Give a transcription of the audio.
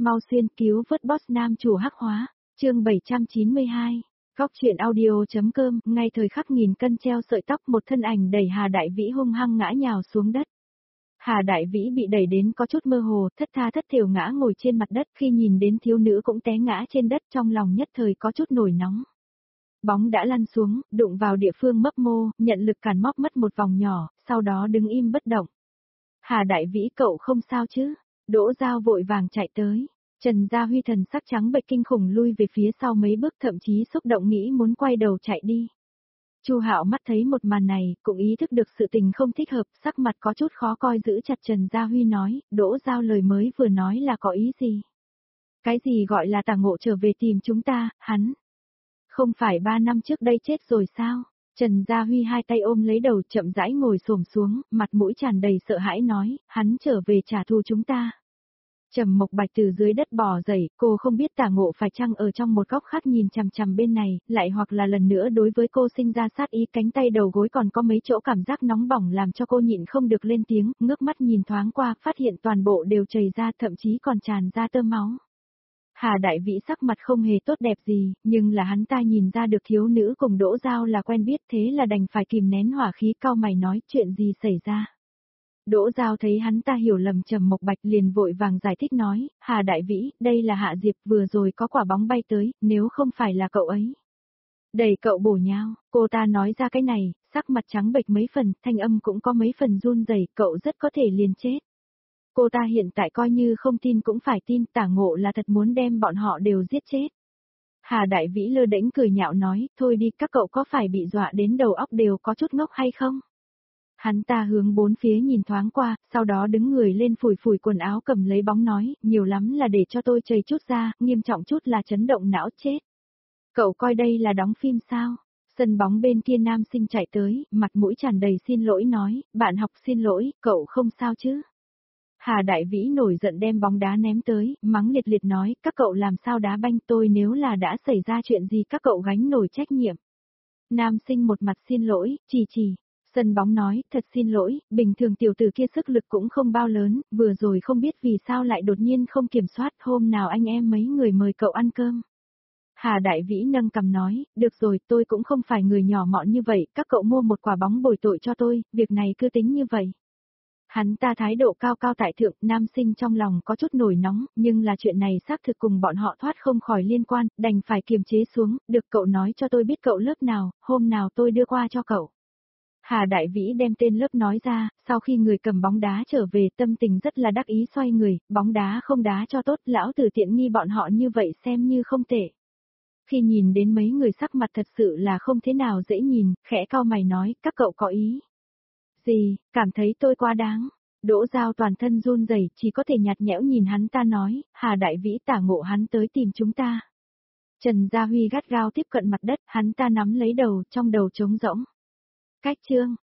Mau xuyên cứu vớt boss nam chủ hắc hóa, chương 792. Góc truyện audio.com, ngay thời khắc nghìn cân treo sợi tóc một thân ảnh đẩy Hà Đại Vĩ hung hăng ngã nhào xuống đất. Hà Đại Vĩ bị đẩy đến có chút mơ hồ, thất tha thất thểu ngã ngồi trên mặt đất, khi nhìn đến thiếu nữ cũng té ngã trên đất, trong lòng nhất thời có chút nổi nóng. Bóng đã lăn xuống, đụng vào địa phương mấp mô, nhận lực cản móc mất một vòng nhỏ, sau đó đứng im bất động. Hà Đại Vĩ, cậu không sao chứ? Đỗ Giao vội vàng chạy tới. Trần Gia Huy thần sắc trắng bệch kinh khủng lui về phía sau mấy bước, thậm chí xúc động nghĩ muốn quay đầu chạy đi. Chu Hạo mắt thấy một màn này, cũng ý thức được sự tình không thích hợp, sắc mặt có chút khó coi giữ chặt Trần Gia Huy nói, Đỗ Giao lời mới vừa nói là có ý gì? Cái gì gọi là Tả Ngộ trở về tìm chúng ta, hắn? Không phải 3 năm trước đây chết rồi sao? Trần Gia Huy hai tay ôm lấy đầu chậm rãi ngồi xổm xuống, mặt mũi tràn đầy sợ hãi nói, hắn trở về trả thù chúng ta. Trầm Mộc Bạch từ dưới đất bò dậy, cô không biết Tả Ngộ phải chăng ở trong một góc khác nhìn chằm chằm bên này, lại hoặc là lần nữa đối với cô sinh ra sát ý, cánh tay đầu gối còn có mấy chỗ cảm giác nóng bỏng làm cho cô nhịn không được lên tiếng, ngước mắt nhìn thoáng qua, phát hiện toàn bộ đều chảy ra, thậm chí còn tràn ra tơ máu. Hà Đại Vĩ sắc mặt không hề tốt đẹp gì, nhưng là hắn ta nhìn ra được thiếu nữ cùng Đỗ Giao là quen biết, thế là đành phải kìm nén hỏa khí, cau mày nói chuyện gì xảy ra. Đỗ Giao thấy hắn ta hiểu lầm Trầm Mộc Bạch liền vội vàng giải thích nói, Hà Đại Vĩ, đây là Hạ Diệp, vừa rồi có quả bóng bay tới, nếu không phải là cậu ấy. Đẩy cậu bổ nhào, cô ta nói ra cái này, sắc mặt trắng bệch mấy phần, thanh âm cũng có mấy phần run rẩy, cậu rất có thể liền chết. Cô ta hiện tại coi như không tin cũng phải tin, Tả Ngộ là thật muốn đem bọn họ đều giết chết. Hà Đại Vĩ lơ đễnh cười nhạo nói, thôi đi, các cậu có phải bị dọa đến đầu óc đều có chút ngốc hay không? Hắn ta hướng bốn phía nhìn thoáng qua, sau đó đứng người lên phủi phủi quần áo cầm lấy bóng nói, nhiều lắm là để cho tôi chầy chút ra, nghiêm trọng chút là chấn động não chết. Cậu coi đây là đóng phim sao? Sân bóng bên kia nam sinh chạy tới, mặt mũi tràn đầy xin lỗi nói, bạn học xin lỗi, cậu không sao chứ? Hà Đại Vĩ nổi giận đem bóng đá ném tới, mắng liệt liệt nói, các cậu làm sao đá banh tôi, nếu là đã xảy ra chuyện gì các cậu gánh nổi trách nhiệm. Nam sinh một mặt xin lỗi, chỉ. Sân bóng nói, thật xin lỗi, bình thường tiểu tử kia sức lực cũng không bao lớn, vừa rồi không biết vì sao lại đột nhiên không kiểm soát, hôm nào anh em mấy người mời cậu ăn cơm. Hà Đại Vĩ nâng cằm nói, được rồi, tôi cũng không phải người nhỏ mọn như vậy, các cậu mua một quả bóng bồi tội cho tôi, việc này cứ tính như vậy. Hắn ta thái độ cao cao tại thượng, nam sinh trong lòng có chút nổi nóng, nhưng là chuyện này xác thực cùng bọn họ thoát không khỏi liên quan, đành phải kiềm chế xuống, được cậu nói cho tôi biết cậu lớp nào, hôm nào tôi đưa qua cho cậu. Hà Đại Vĩ đem tên lớp nói ra, sau khi người cầm bóng đá trở về tâm tình rất là đắc ý xoay người, bóng đá không đá cho tốt, lão tử tiện nghi bọn họ như vậy xem như không tệ. Khi nhìn đến mấy người sắc mặt thật sự là không thế nào dễ nhìn, khẽ cau mày nói, các cậu có ý gì, cảm thấy tôi quá đáng. Đỗ Giao toàn thân run rẩy, chỉ có thể nhạt nhẽo nhìn hắn ta nói, Hà Đại Vĩ, Tả Ngộ hắn tới tìm chúng ta. Trần Gia Huy gắt gao tiếp cận mặt đất, hắn ta nắm lấy đầu, trong đầu trống rỗng. Cách chương,